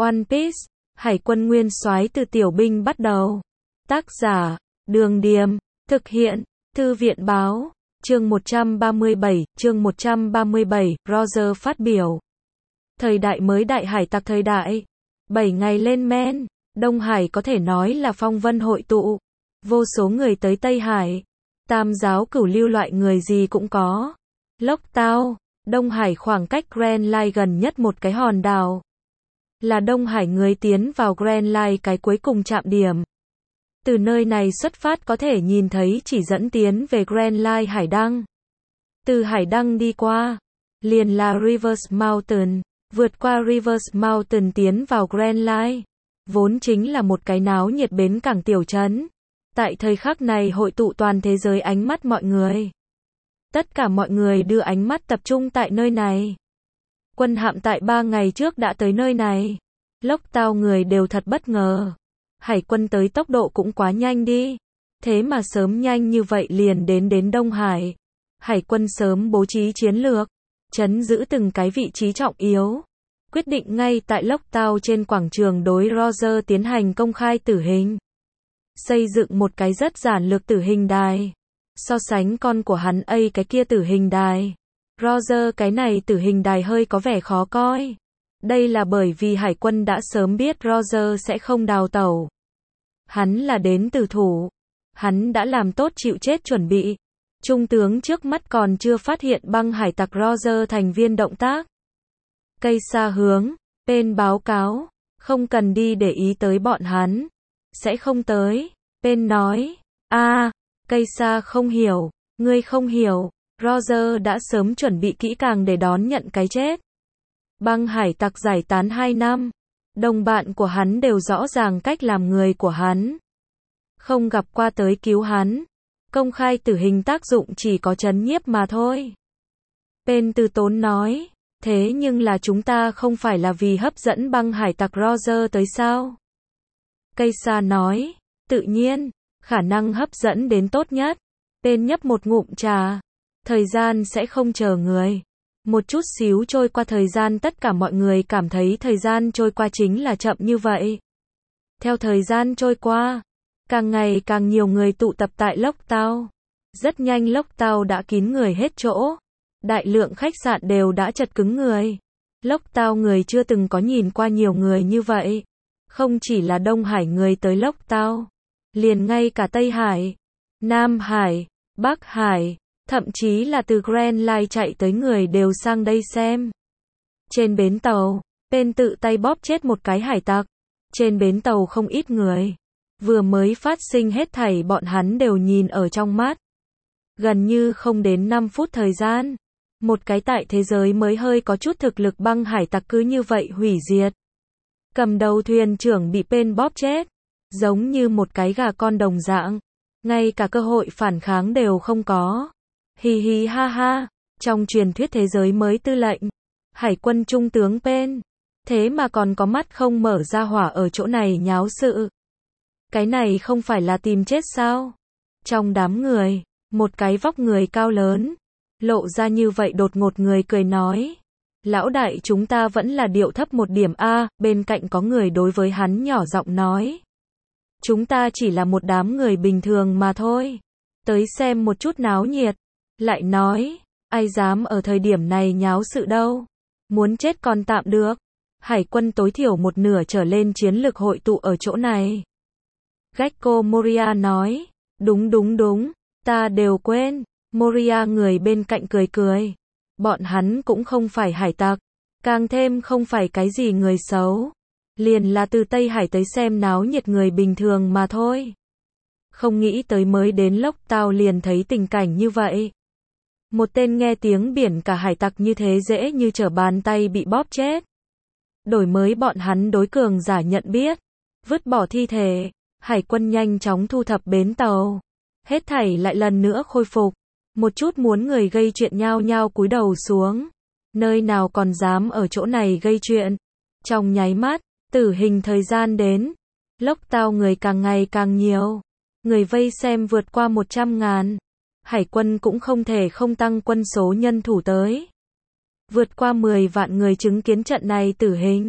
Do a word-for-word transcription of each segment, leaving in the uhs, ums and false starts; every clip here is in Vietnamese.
One Piece, Hải quân nguyên soái từ tiểu binh bắt đầu. Tác giả, Đường Điềm, thực hiện, Thư viện báo, chương một trăm ba mươi bảy, chương một trăm ba mươi bảy, Roger phát biểu. Thời đại mới đại hải tặc thời đại. Bảy ngày lên men, Đông Hải có thể nói là phong vân hội tụ. Vô số người tới Tây Hải. Tam giáo cửu lưu loại người gì cũng có. Lốc Tao, Đông Hải khoảng cách Grand Line gần nhất một cái hòn đảo. Là Đông Hải người tiến vào Grand Line cái cuối cùng chạm điểm. Từ nơi này xuất phát có thể nhìn thấy chỉ dẫn tiến về Grand Line Hải Đăng. Từ Hải Đăng đi qua, liền là Rivers Mountain, vượt qua Rivers Mountain tiến vào Grand Line. Vốn chính là một cái náo nhiệt bến cảng tiểu trấn. Tại thời khắc này hội tụ toàn thế giới ánh mắt mọi người. Tất cả mọi người đưa ánh mắt tập trung tại nơi này. Quân hạm tại ba ngày trước đã tới nơi này. Lốc Tao người đều thật bất ngờ. Hải quân tới tốc độ cũng quá nhanh đi. Thế mà sớm nhanh như vậy liền đến đến Đông Hải. Hải quân sớm bố trí chiến lược, trấn giữ từng cái vị trí trọng yếu. Quyết định ngay tại Lốc Tao trên quảng trường đối Roger tiến hành công khai tử hình. Xây dựng một cái rất giản lược tử hình đài. So sánh con của hắn A cái kia tử hình đài. Roger cái này tử hình đài hơi có vẻ khó coi. Đây là bởi vì Hải quân đã sớm biết Roger sẽ không đào tẩu. Hắn là đến từ thủ. Hắn đã làm tốt chịu chết chuẩn bị. Trung tướng trước mắt còn chưa phát hiện băng hải tặc Roger thành viên động tác. Cây xa hướng, Pen báo cáo, không cần đi để ý tới bọn hắn. Sẽ không tới. Pen nói, a cây xa không hiểu, ngươi không hiểu. Roger đã sớm chuẩn bị kỹ càng để đón nhận cái chết. Băng hải tặc giải tán hai năm. Đồng bạn của hắn đều rõ ràng cách làm người của hắn. Không gặp qua tới cứu hắn. Công khai tử hình tác dụng chỉ có trấn nhiếp mà thôi. Pen từ tốn nói. Thế nhưng là chúng ta không phải là vì hấp dẫn băng hải tặc Roger tới sao? Cây xa nói. Tự nhiên, khả năng hấp dẫn đến tốt nhất. Pen nhấp một ngụm trà. Thời gian sẽ không chờ người. Một chút xíu trôi qua thời gian tất cả mọi người cảm thấy thời gian trôi qua chính là chậm như vậy. Theo thời gian trôi qua, càng ngày càng nhiều người tụ tập tại Lốc Tao. Rất nhanh Lốc Tao đã kín người hết chỗ. Đại lượng khách sạn đều đã chật cứng người. Lốc Tao người chưa từng có nhìn qua nhiều người như vậy. Không chỉ là Đông Hải người tới Lốc Tao. Liền ngay cả Tây Hải, Nam Hải, Bắc Hải. Thậm chí là từ Grand Line chạy tới người đều sang đây xem. Trên bến tàu, Pen tự tay bóp chết một cái hải tặc. Trên bến tàu không ít người. Vừa mới phát sinh hết thảy bọn hắn đều nhìn ở trong mắt. Gần như không đến năm phút thời gian. Một cái tại thế giới mới hơi có chút thực lực băng hải tặc cứ như vậy hủy diệt. Cầm đầu thuyền trưởng bị Pen bóp chết. Giống như một cái gà con đồng dạng. Ngay cả cơ hội phản kháng đều không có. Hì hì ha ha, trong truyền thuyết thế giới mới tư lệnh, Hải quân trung tướng Pen, thế mà còn có mắt không mở ra hỏa ở chỗ này nháo sự. Cái này không phải là tìm chết sao? Trong đám người, một cái vóc người cao lớn, lộ ra như vậy đột ngột người cười nói. Lão đại chúng ta vẫn là điệu thấp một điểm a, bên cạnh có người đối với hắn nhỏ giọng nói. Chúng ta chỉ là một đám người bình thường mà thôi. Tới xem một chút náo nhiệt. Lại nói, ai dám ở thời điểm này nháo sự đâu. Muốn chết còn tạm được. Hải quân tối thiểu một nửa trở lên chiến lực hội tụ ở chỗ này. Gecko Moria nói. Đúng đúng đúng, ta đều quên. Moria người bên cạnh cười cười. Bọn hắn cũng không phải hải tặc. Càng thêm không phải cái gì người xấu. Liền là từ Tây Hải tới xem náo nhiệt người bình thường mà thôi. Không nghĩ tới mới đến Lốc Tao liền thấy tình cảnh như vậy. Một tên nghe tiếng biển cả hải tặc như thế dễ như trở bàn tay bị bóp chết. Đổi mới bọn hắn đối cường giả nhận biết. Vứt bỏ thi thể. Hải quân nhanh chóng thu thập bến tàu. Hết thảy lại lần nữa khôi phục. Một chút muốn người gây chuyện nhao nhao cúi đầu xuống. Nơi nào còn dám ở chỗ này gây chuyện. Trong nháy mắt, tử hình thời gian đến. Lốc Tao người càng ngày càng nhiều. Người vây xem vượt qua một trăm ngàn. Hải quân cũng không thể không tăng quân số nhân thủ tới. Vượt qua mười vạn người chứng kiến trận này tử hình.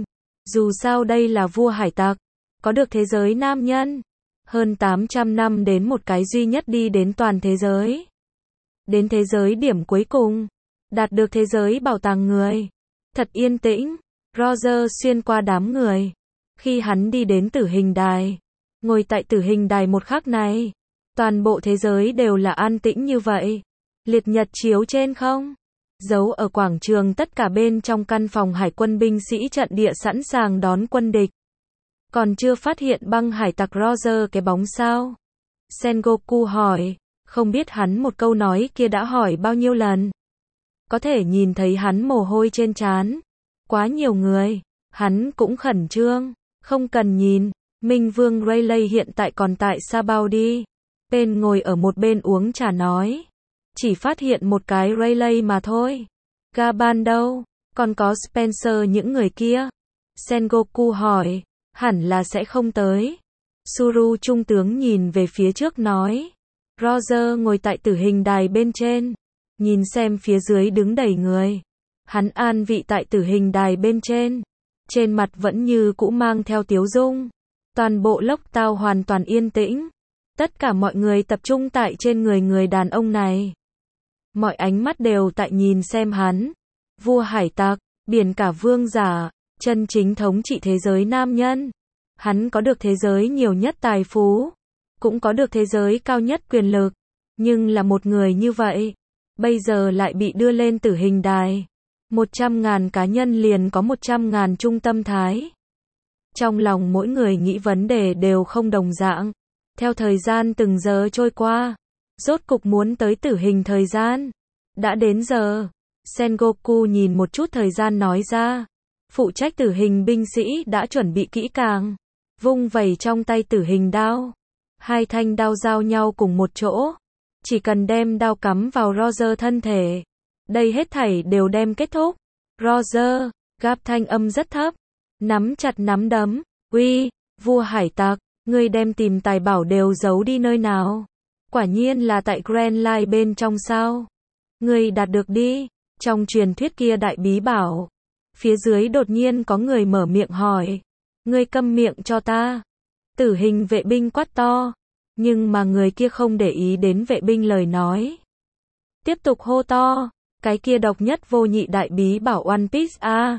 Dù sao đây là vua hải tặc, có được thế giới nam nhân. Hơn tám trăm năm đến một cái duy nhất đi đến toàn thế giới. Đến thế giới điểm cuối cùng, đạt được thế giới bảo tàng người. Thật yên tĩnh, Roger xuyên qua đám người. Khi hắn đi đến tử hình đài, ngồi tại tử hình đài một khắc này, toàn bộ thế giới đều là an tĩnh như vậy. Liệt nhật chiếu trên không? Giấu ở quảng trường tất cả bên trong căn phòng hải quân binh sĩ trận địa sẵn sàng đón quân địch. Còn chưa phát hiện băng hải tặc Roger cái bóng sao? Sengoku hỏi, không biết hắn một câu nói kia đã hỏi bao nhiêu lần. Có thể nhìn thấy hắn mồ hôi trên trán. Quá nhiều người, hắn cũng khẩn trương, không cần nhìn, Minh Vương Rayleigh hiện tại còn tại Sabaody. Bên ngồi ở một bên uống trà nói. Chỉ phát hiện một cái Rayleigh mà thôi. Gaban đâu? Còn có Spencer những người kia? Sengoku hỏi, hẳn là sẽ không tới. Suru trung tướng nhìn về phía trước nói. Roger ngồi tại tử hình đài bên trên, nhìn xem phía dưới đứng đầy người. Hắn an vị tại tử hình đài bên trên, trên mặt vẫn như cũ mang theo tiếu dung. Toàn bộ lốc tao hoàn toàn yên tĩnh. Tất cả mọi người tập trung tại trên người người đàn ông này. Mọi ánh mắt đều tại nhìn xem hắn. Vua hải tặc, biển cả vương giả, chân chính thống trị thế giới nam nhân. Hắn có được thế giới nhiều nhất tài phú, cũng có được thế giới cao nhất quyền lực. Nhưng là một người như vậy, bây giờ lại bị đưa lên tử hình đài. Một trăm ngàn cá nhân liền có một trăm ngàn trung tâm thái. Trong lòng mỗi người nghĩ vấn đề đều không đồng dạng. Theo thời gian từng giờ trôi qua, rốt cục muốn tới tử hình thời gian. Đã đến giờ. Sengoku nhìn một chút thời gian nói ra. Phụ trách tử hình binh sĩ đã chuẩn bị kỹ càng. Vung vẩy trong tay tử hình đao. Hai thanh đao giao nhau cùng một chỗ. Chỉ cần đem đao cắm vào Roger thân thể. Đây hết thảy đều đem kết thúc. Roger, gáp thanh âm rất thấp. Nắm chặt nắm đấm. Uy, vua hải tặc, ngươi đem tìm tài bảo đều giấu đi nơi nào? Quả nhiên là tại Grand Line bên trong sao? Ngươi đạt được đi. Trong truyền thuyết kia đại bí bảo. Phía dưới đột nhiên có người mở miệng hỏi. Ngươi câm miệng cho ta. Tử hình vệ binh quát to. Nhưng mà người kia không để ý đến vệ binh lời nói. Tiếp tục hô to. Cái kia độc nhất vô nhị đại bí bảo One Piece a.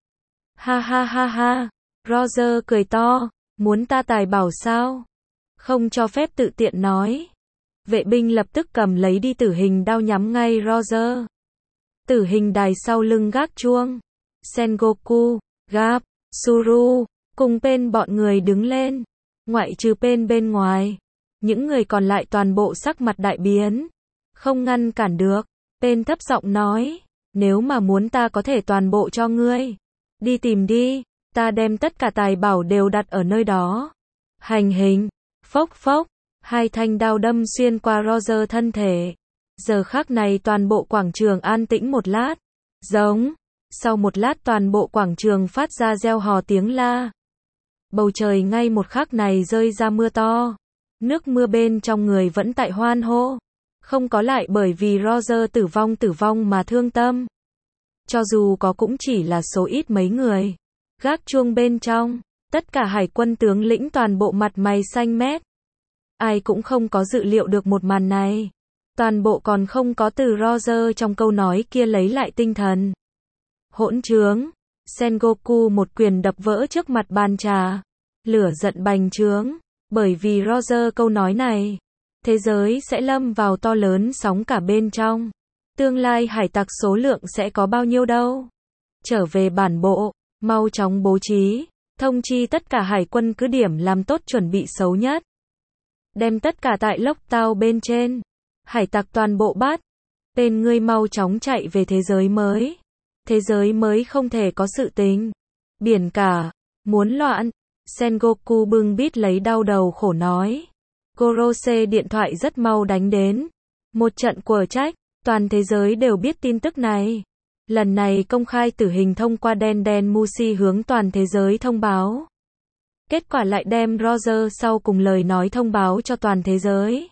Ha ha ha ha. Roger cười to. Muốn ta tài bảo sao? Không cho phép tự tiện nói. Vệ binh lập tức cầm lấy đi tử hình đao nhắm ngay Roger. Tử hình đài sau lưng gác chuông. Sengoku, Gap, Suru, cùng Pen bọn người đứng lên. Ngoại trừ Pen bên ngoài. Những người còn lại toàn bộ sắc mặt đại biến. Không ngăn cản được. Pen thấp giọng nói. Nếu mà muốn ta có thể toàn bộ cho ngươi. Đi tìm đi. Ta đem tất cả tài bảo đều đặt ở nơi đó. Hành hình. Phốc phốc. Hai thanh đao đâm xuyên qua Roger thân thể. Giờ khắc này toàn bộ quảng trường an tĩnh một lát. Giống. Sau một lát toàn bộ quảng trường phát ra reo hò tiếng la. Bầu trời ngay một khắc này rơi ra mưa to. Nước mưa bên trong người vẫn tại hoan hô. Không có lại bởi vì Roger tử vong tử vong mà thương tâm. Cho dù có cũng chỉ là số ít mấy người. Gác chuông bên trong, tất cả hải quân tướng lĩnh toàn bộ mặt mày xanh mét. Ai cũng không có dự liệu được một màn này. Toàn bộ còn không có từ Roger trong câu nói kia lấy lại tinh thần. Hỗn trướng. Sengoku một quyền đập vỡ trước mặt bàn trà. Lửa giận bành trướng. Bởi vì Roger câu nói này, thế giới sẽ lâm vào to lớn sóng cả bên trong. Tương lai hải tặc số lượng sẽ có bao nhiêu đâu. Trở về bản bộ, mau chóng bố trí, thông chi tất cả hải quân cứ điểm làm tốt chuẩn bị xấu nhất. Đem tất cả tại lốc tao bên trên. Hải tặc toàn bộ bắt. Tên ngươi mau chóng chạy về thế giới mới. Thế giới mới không thể có sự tình. Biển cả, muốn loạn. Sengoku bưng bít lấy đau đầu khổ nói. Gorose điện thoại rất mau đánh đến. Một trận quở trách, toàn thế giới đều biết tin tức này. Lần này công khai tử hình thông qua Den Den Mushi hướng toàn thế giới thông báo. Kết quả lại đem Roger sau cùng lời nói thông báo cho toàn thế giới.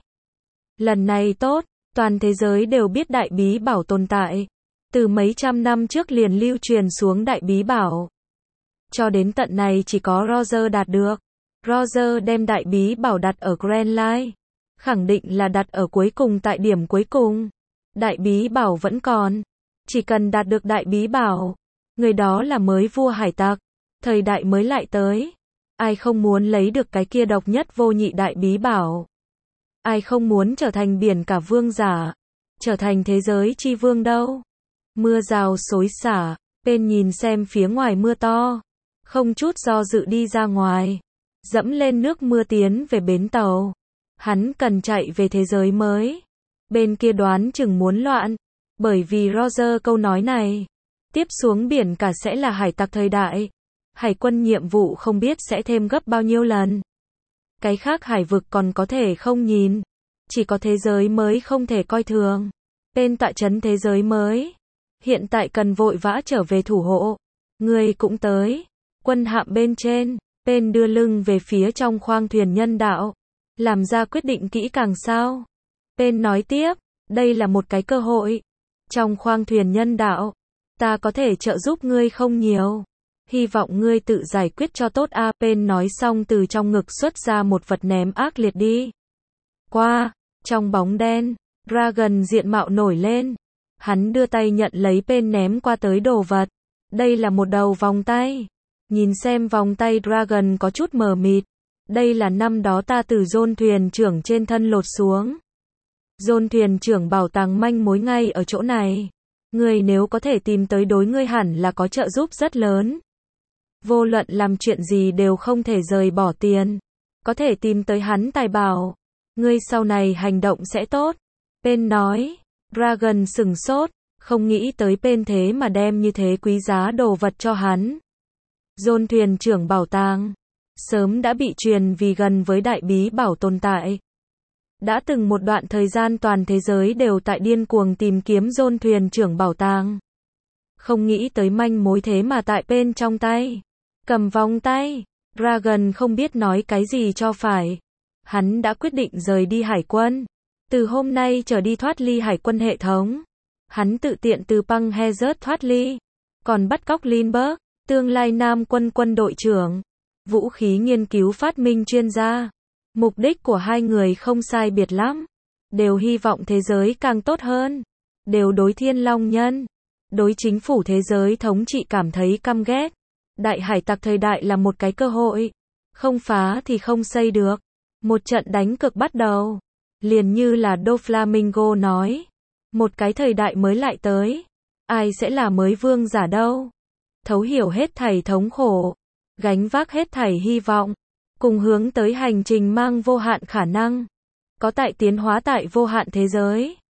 Lần này tốt, toàn thế giới đều biết đại bí bảo tồn tại. Từ mấy trăm năm trước liền lưu truyền xuống đại bí bảo. Cho đến tận này chỉ có Roger đạt được. Roger đem đại bí bảo đặt ở Grand Line. Khẳng định là đặt ở cuối cùng tại điểm cuối cùng. Đại bí bảo vẫn còn. Chỉ cần đạt được đại bí bảo, người đó là mới vua hải tặc. Thời đại mới lại tới. Ai không muốn lấy được cái kia độc nhất vô nhị đại bí bảo? Ai không muốn trở thành biển cả vương giả? Trở thành thế giới chi vương đâu? Mưa rào xối xả, Pen nhìn xem phía ngoài mưa to. Không chút do dự đi ra ngoài. Dẫm lên nước mưa tiến về bến tàu. Hắn cần chạy về thế giới mới. Bên kia đoán chừng muốn loạn. Bởi vì Roger câu nói này. Tiếp xuống biển cả sẽ là hải tặc thời đại. Hải quân nhiệm vụ không biết sẽ thêm gấp bao nhiêu lần. Cái khác hải vực còn có thể không nhìn. Chỉ có thế giới mới không thể coi thường. Tên tọa trấn thế giới mới. Hiện tại cần vội vã trở về thủ hộ. Người cũng tới. Quân hạm bên trên. Pen đưa lưng về phía trong khoang thuyền nhân đạo. Làm ra quyết định kỹ càng sao? Pen nói tiếp. Đây là một cái cơ hội. Trong khoang thuyền nhân đạo. Ta có thể trợ giúp ngươi không nhiều. Hy vọng ngươi tự giải quyết cho tốt a. Pen nói xong từ trong ngực xuất ra một vật ném ác liệt đi. Qua. Trong bóng đen. Dragon diện mạo nổi lên. Hắn đưa tay nhận lấy Pen ném qua tới đồ vật. Đây là một đầu vòng tay. Nhìn xem vòng tay Dragon có chút mờ mịt. Đây là năm đó ta từ John thuyền trưởng trên thân lột xuống. John thuyền trưởng bảo tàng manh mối ngay ở chỗ này. Ngươi nếu có thể tìm tới đối ngươi hẳn là có trợ giúp rất lớn. Vô luận làm chuyện gì đều không thể rời bỏ tiền. Có thể tìm tới hắn tài bảo. Ngươi sau này hành động sẽ tốt. Pen nói. Dragon sừng sốt. Không nghĩ tới Pen thế mà đem như thế quý giá đồ vật cho hắn. John thuyền trưởng bảo tàng. Sớm đã bị truyền vì gần với đại bí bảo tồn tại. Đã từng một đoạn thời gian toàn thế giới đều tại điên cuồng tìm kiếm John thuyền trưởng bảo tàng. Không nghĩ tới manh mối thế mà tại Pen trong tay. Cầm vòng tay. Dragon không biết nói cái gì cho phải. Hắn đã quyết định rời đi hải quân. Từ hôm nay trở đi thoát ly hải quân hệ thống. Hắn tự tiện từ Păng Hazard thoát ly. Còn bắt cóc Lindbergh, tương lai Nam quân quân đội trưởng. Vũ khí nghiên cứu phát minh chuyên gia. Mục đích của hai người không sai biệt lắm. Đều hy vọng thế giới càng tốt hơn. Đều đối Thiên Long Nhân. Đối chính phủ thế giới thống trị cảm thấy căm ghét. Đại hải tặc thời đại là một cái cơ hội. Không phá thì không xây được. Một trận đánh cực bắt đầu. Liền như là Doflamingo nói. Một cái thời đại mới lại tới. Ai sẽ là mới vương giả đâu? Thấu hiểu hết thảy thống khổ. Gánh vác hết thảy hy vọng. Cùng hướng tới hành trình mang vô hạn khả năng. Có tại tiến hóa tại vô hạn thế giới.